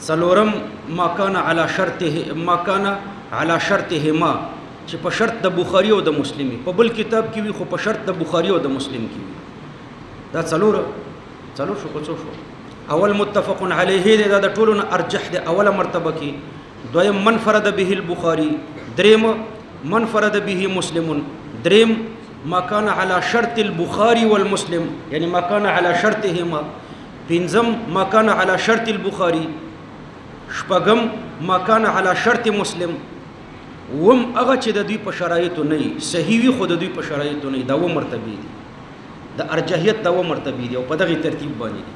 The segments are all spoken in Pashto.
څلورم ما کان علی شرطهما چې په شرط د بخاری او د مسلمي په بل کتاب کې وي خو په شرط د بخاری او د مسلم کې وي. دا څلور شو په څو شو. اول متفق علیه دی، دا د ټولو نه ارجح دی اوله مرتبه کې. دویم منفرد به البخاری. دریم منفرد به مسلم. دریم ما کان علی شرط البخاری والمسلم یعنی ما کان علی شرطهما. پنځم ما کان علی شرط البخاری. شپږم ما کان علی شرط مسلم. وم هغه چې د دوی په شرایطو نه وي صحیح وي خو د دوی په شرایطو نه وي. دا و مرتبه دي د ارجحیت، دا و مرتبه دي او په دغه ترتیب باندې دي.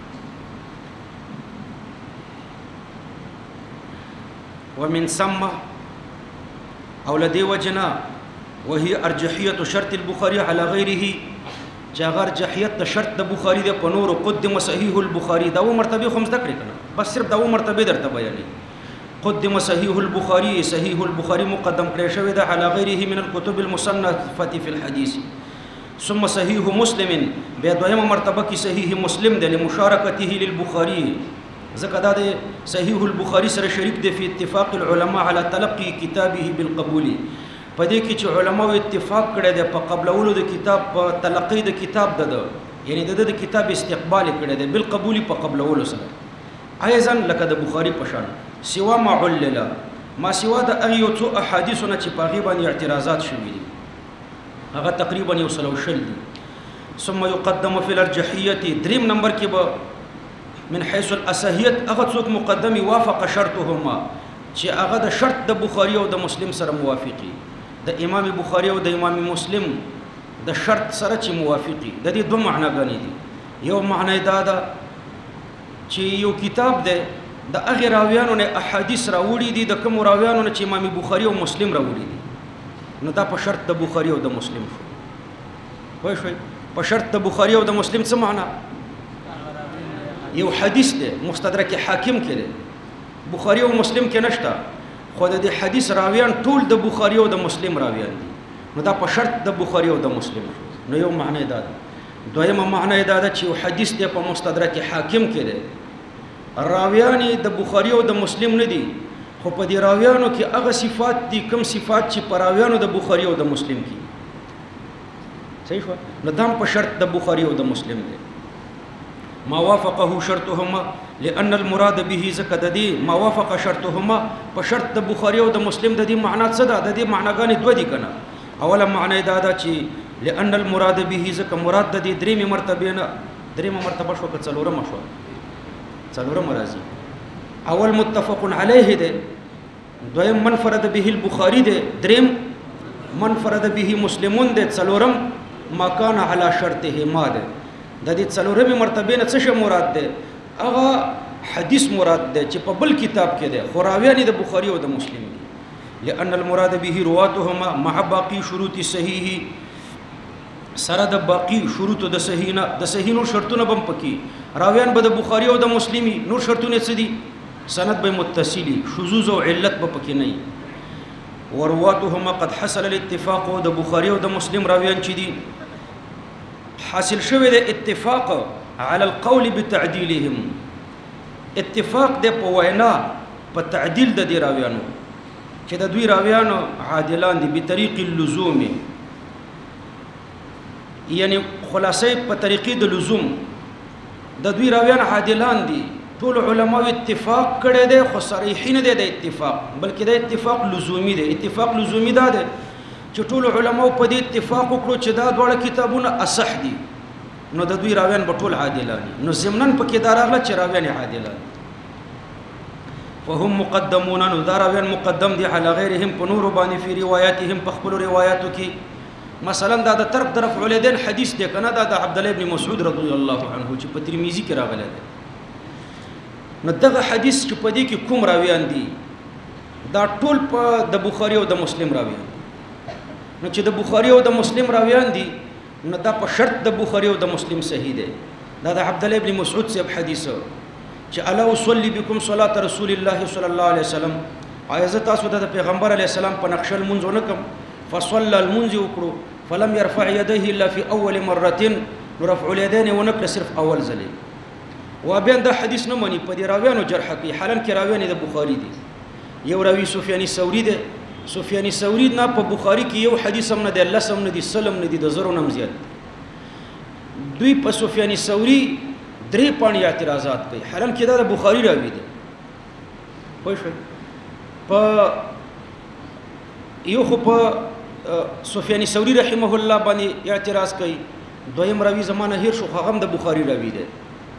ومن ثم او لدي وجنا وهي ارجحيه شرط البخاري على غيره چې هغه ارجحیت د شرط د بخاری د په نور قدم صحیح البخاری. دا و مرتبه خو ذکر کړه، بس صرف دا و مرتبه درته بیانې. قدم صحيح البخاري، صحيح البخاري مقدم کړی شوی دی على غیره من الكتب المصنفه في الحديث. ثم صحيح مسلم بیا دویمه مرتبه کې صحیح مسلم دی لمشارکته للبخاري، ځکه دا د صحیح البخاري سره شریک دی په اتفاق العلماء على تلقي كتابه بالقبول. په دې کې چې علماء اتفاق کړی دی په قبولولو د کتاب په تلقي د کتاب د یعنی د کتاب استقبال کړی دی بالقبول په قبولولو سره. ايضا لکه د بخاری په شان سوا ما علل ما سوا د اغه یو څو احادیثونه چې په غیبه اعتراضات شوي دي هغه تقریبا یو سلو شل دي. ثم يقدم في الارجحيه دریم نمبر کې به من حيث الاساهيت هغه څوک مقدمي وافق شرطهما چې هغه د شرط د بخاری او د مسلم سره موافقي، د امام بخاری او د امام مسلم د شرط سره چې موافقي. د دې دوه معناګانې دي. یو معنی دا ده چې یو کتاب دی د هغه راویانو نه احادیث راوړي دي د کوم راویانو نه چې امام بخاری او مسلم راوړي دي، نو دا په شرط د بخاری او د مسلم شو. وای شوي په شرط د بخاری او د مسلم څه معنا؟ یو حدیث دی مستدرک حاکم کې دی بخاری او مسلم کې نشته، خو د دې حدیث راویان ټول د بخاری او د مسلم راویان دي، نو دا په شرط د بخاری او د مسلم شو. نو یو معنی دا ده. دویمه معنی دا ده چې یو حدیث دی په مستدرک حاکم کې دی، راویان د بخاری او د مسلم نه دي، خو په دې راویانو کې هغه صفات دي کوم صفات چې په راویانو د بخاری او د مسلم کې. صحیح شو؟ نو دا په شرط د بخاری او د مسلم دی. ما وافقه شرطهما لأن المراد به زکددي ما وافق شرطهما په شرط د بخاری او د مسلم د دې معنا څه ده؟ د دې معناګانې دوه دي کنه. اوله معنی دا ده چې لأن المراد به زک مراد د دې درېمه مرتبه نه درېمه مرتبه شو که څلورمه شو؟ څلورمه راځي. اول متفق علیه ده، دویم منفرد به البخاری ده، دریم منفرد به مسلمون ده، څلورم ما کان علی شرطهما ده. د دې څلورمه مرتبه نه څه مراد ده؟ هغه حدیث مراد ده چې په بل کتاب کې ده، خو راویان د بخاری او د مسلم دي. لأن المراد به رواتهما مع باقی شروط صحیح، سره د باقی شروط د صحیحنا د صحیح نور شرطونه بم پکې راویان به د بخاری او د مسلمي نور شرطونه څه دي؟ سند به متصلی، شذوذ او علت به پکې نه وي. ورواتهما قد حصل الاتفاق د بخاری او د مسلم راویان چې دي حاصل شوی د اتفاق على القول بتعديلهم، اتفاق د په وینا په تعدیل د دې راویانو چې د دوی راویانو عادلان دي په طریق اللزوم، یعنی خلاصې په طریقې د لزوم د دوی راویان عادلان دي. ټول علماء اتفاق کړي دي، خو صریحین دي د اتفاق، بلکې د اتفاق لزومی دي. اتفاق لزومی دا ده چې ټول علماء په دې اتفاق وکړو چې دا ډول کتابونه اصح دي، نو د دوی راویان په ټول عادلان دي. نو ضمنن په کې دا راغله چې راویان عادلان فهم مقدمون، نو دا راویان مقدم دي علی غیرهم په نور باندې فی روایاتهم په خپل روایاتو کې. مثلا دا د طرف د رفع الیدین حدیث دی کنه، دا د عبد الله ابن مسعود رضی الله عنه چې په ترمذی کې راغلی دی. نو دغه حدیث چې په دې کې کوم راویان دي دا ټول په د بخاری او د مسلم راویان. نو چې د بخاری او د مسلم راویان دي نو دا په شرط د بخاری او د مسلم صحیح دی. دا د عبد الله ابن مسعود صاحب حدیث چې الا اصلي بكم صلاه رسول الله صلی الله علیه وسلم، ایزه تاسو د پیغمبر علیه السلام په نقش المنځ ونکم فصلى المنځ وکړو فلم يرفع يديه الا في اول مره، نو رفع اليدين ونکړه صرف اول ځلې. وابیان دا حدیث نه مني په دې راویانو جرح کوي حالان کې راویان د بخاری دي یو راوی سفیان ثوری دی سفیان ثوری نه په بخاری کې یو حدیث هم نه دی لسم نه دی سلم نه دی د زرو نم زیات دوی په سفیان ثوری درې پاڼې اعتراضات کوي حالان کې دا د بخاری راوی دی پوه شئ په یو خو په سفیان ثوری رحمه الله باندې اعتراض کوي دویم راوی زمانه هیر شو هغه د بخاری راوی دی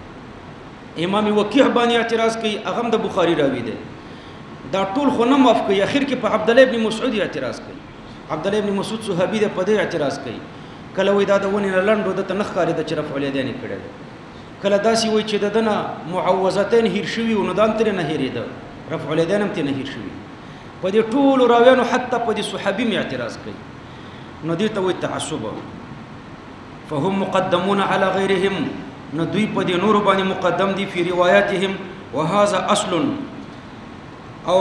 امام وکیع باندې اعتراض کوي هغه د بخاری راوی دی دا ټول خو نه معاف کوي اخر کې په عبد الله ابن مسعود اعتراض کوي عبد الله ابن مسعود صحابي دی په دې اعتراض کوي کله وای دا د ونی لنډو د تنخ کاری د چرف ولیدانی کړي کله داسي وای چې ددنه معوذتين هیر شوی او ندان تر نه هیریده رفع الیدین هم تر نه هیر شوی په دې ټول راویانو حتی په دې صحابي می اعتراض کوي نو دې ته وای تعصب فهم مقدمون على غيرهم نو دوی په دې نور باندې مقدم دي په روایتهم وهذا اصل او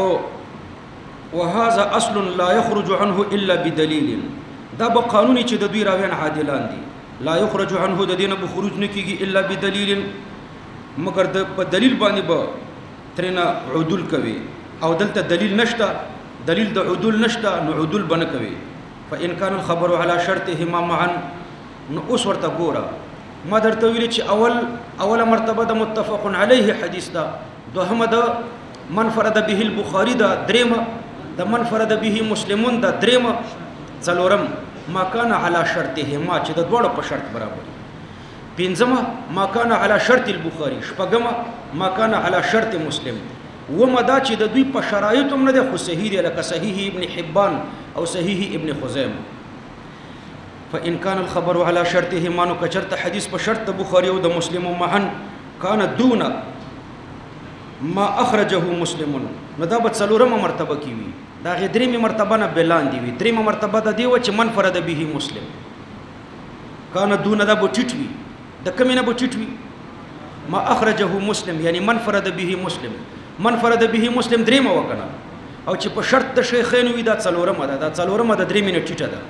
وهذا اصل لا يخرج عنه الا بدليل دا به قانوني چې د دوی راویان عادلان دي لا يخرج عنه د دینه به خروج نکېږي الا بدليل مگر د په دلیل باندې به ترنه عدول کوي او دلته دلیل نشته دلیل د عدول نشته نو عدول بنه کوي فان كان الخبر على شرطهما معا نو اوس ورته ګوره ما درته ویل چې اول مرتبه د متفق علیه حدیث دا دوهمه د منفرد به البخاری دا دریمه د منفرد به مسلمون دا دریمه څلورم ما کان علی شرطهما چې د دوړو په شرط برابر پنځمه ما کان علی شرط البخاری شپږمه ما کان علی شرط مسلم وما دا چې د دوی په شرایطو نه ده خو صحیح دی لکه صحیح ابن حبان او صحیح ابن خزیمه فإن كان الخبر على شرطهما نو کچرت حدیث په شرط د بخاری او د مسلم معا کان دون ما اخرجه مسلم نو دا به څلورمه مرتبه کی وي دا غدریمه مرتبه نه بلان دی وي دریمه مرتبه د دی و چې منفرد به مسلم کان دون دا بوټټوي د کمنه بوټټوي ما اخرجه مسلم یعنی منفرد به مسلم منفرد به مسلم دریمه وکنه او چې په شرط د شیخین وي دا څلورمه ده دا څلورمه د دریمه نه ټیټه ده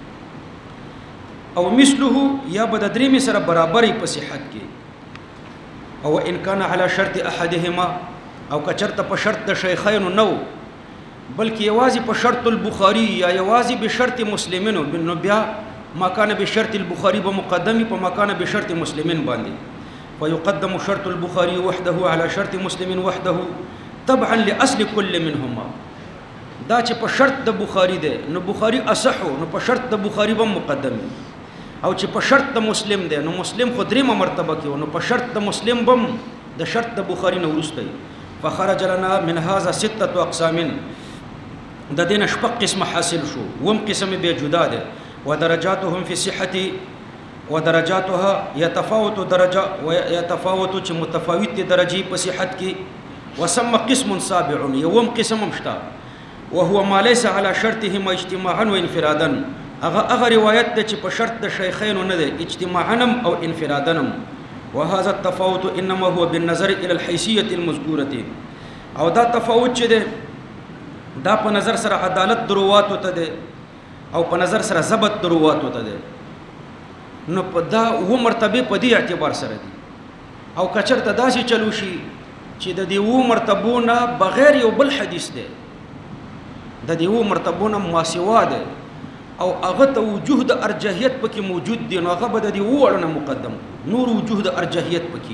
او مثله یا بد دریم سره برابرې په صحت کې او ان کان علی شرط احدهما او کچرته په شرط د شیخین نو بلکې یوازې په شرط البخاری یا یوازې به شرط مسلمینو بنو بیا ما کان به شرط البخاری به مقدمي په ما کان به شرط مسلمین باندې ويقدم شرط البخاري وحده على شرط مسلم وحده تبعا لاصل كل منهما دا چې په شرط د بخاری ده نو بخاری اصح نو په شرط د بخاری به مقدم او چې په شرط د مسلم ده نو مسلم خو دریمه مرتبه کې نو په شرط د مسلم بم د شرط د بخاری نو ورسته فخرج لنا من هذا سته اقسام د دین شپږ قسم حاصل شو وم قسم به جدا ده ودرجاتهم في صحه ودرجاتها يتفاوت درجه ويتفاوت چې متفاوت درجه په صحت کې وسمى قسم سابع يوم قسم مشتا وهو ما ليس على شرطهما اجتماعا وانفرادا اغه روایت ده چې په شرط د شیخین نه ده اجتماعا او انفرادا وهذا التفاوت انما هو بالنظر الى الحيثيه المذكوره او دا تفاوت چې ده دا په نظر سره عدالت دروات ته ده او په نظر سره ضبط دروات ته ده نو په دا و مرتبه په دې اعتبار سره دي او کچرته داسې چلو شي چې د دې و مرتبونه بغیر یو بل حدیث ده د دې و مرتبونه ماسوا ده او هغه ته وجوه د ارجحیت پکې موجود دي نو هغه به د دې وړنه مقدم نور وجوه د ارجحیت پکې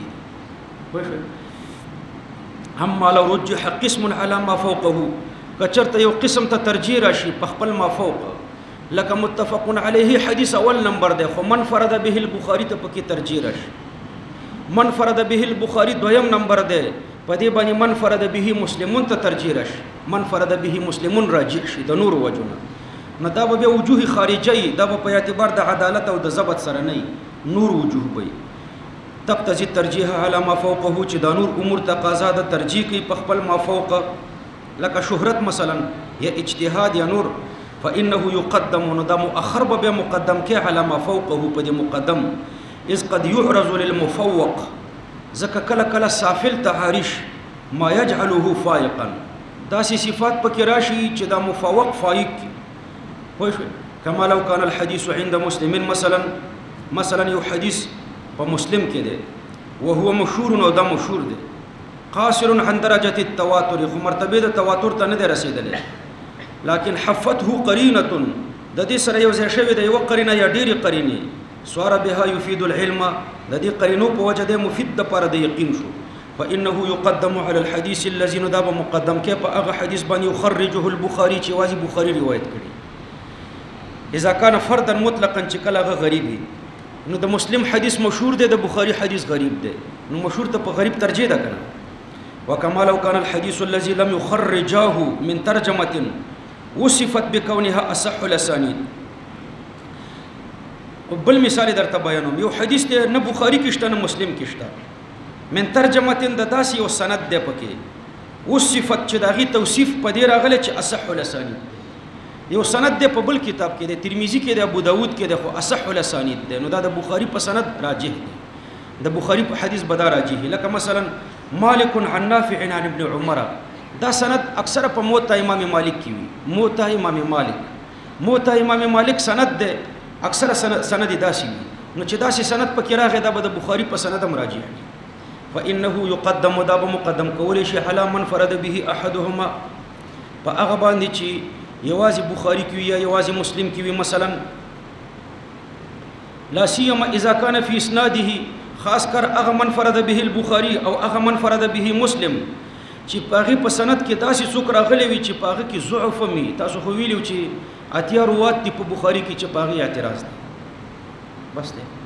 اما لو رجح قسم على ما فوقه کچرته یو قسم ته ترجیح راشي په خپل ما فوق لکه متفق علیه حدیث اول نمبر ده خو منفرد به البخاری ته پکې ترجیح راشي منفرد به البخاری دویم نمبر ده په دې باندې منفرد به مسلمون ته ترجیح راشي منفرد به مسلمون راجح شي د نور وجونه نو دا به وجوه خارجي دا په اعتبار د عدالت او د ضبط سره نه نور وجوه به تقتضي ترجیح على ما فوقه چې دا نور امور تقاضا د ترجیح کوي په خپل ما فوق لکه شهرت مثلا یا اجتهاد یا نور فانه يقدم ندم مؤخر به مقدم کې على ما فوقه په دې مقدم اذ قد يعرض للمفوق زکه کله کله سافل تعارش ما يجعله فائقا داسې صفات پکې راشي چې دا مفوق فائق وي كما لو كان الحديث عند مسلم مثلا یو حدیث په مسلم کې ده وهو مشهور او دا مشهور دی قاصر عن درجه التواتر خو مرتبه د تواتر ته نه رسیدلی لكن حفته قرینه د دې سره یو ځای شوی د یو قرینه یا ډېری قرینه سوار بها يفيد العلم د دې قرینو په وجه د مفید د پر د یقین شو فانه يقدم على الحديث الذي نداب مقدم کې په هغه حدیث باندې يخرجه البخاري چې واجب بخاری روایت کړي اذا كان فردا مطلقا چې کله هغه غریبي نو د مسلم حدیث مشهور دی د بخاری حدیث غریب دی نو مشهور ته په غریب ترجیح ده کنه وكما لو كان الحديث الذي لم يخرجاه من ترجمه وصفت بكونها اصح الاسانيد بل مثال درته بیانوم یو حدیث دی نه بخاری کې شته نه مسلم کې شته من ترجمه د داسې یو سند دی پکې وصفت چې داغي توصیف په دې راغله چې اصح الاسانید یو سند دی په بل کتاب کې دی ترمذی کې دی ابو داود کې دی خو اصح الاسانید دی نو دا د بخاری په سند راجح دی د بخاری په حدیث بدا راجح لکه مثلا مالک عن نافع عن ابن عمر دا سند اکثر په موطا امام مالک کې وي موطا امام مالک سند دی اکثر سند داسي نو چې داسي سند په کې راغی دا به د بخاری په سند هم راجح فانه يقدم دا به مقدم کول شي حلا من فرد به احدهما په هغه باندې چې یوازې بخاری کې یا یوازې مسلم کې وي مثلا لا سيما اذا كان في اسناده خاص کر هغه من فرد به البخاري او هغه من فرد به مسلم چې پاغي په سند کې داسې څوک راغلي وي چې پاغي کې ضعف می تاسو خو ویلو چې اتیا روات دی په بخاری کې چې پاغي اعتراض دی بس دی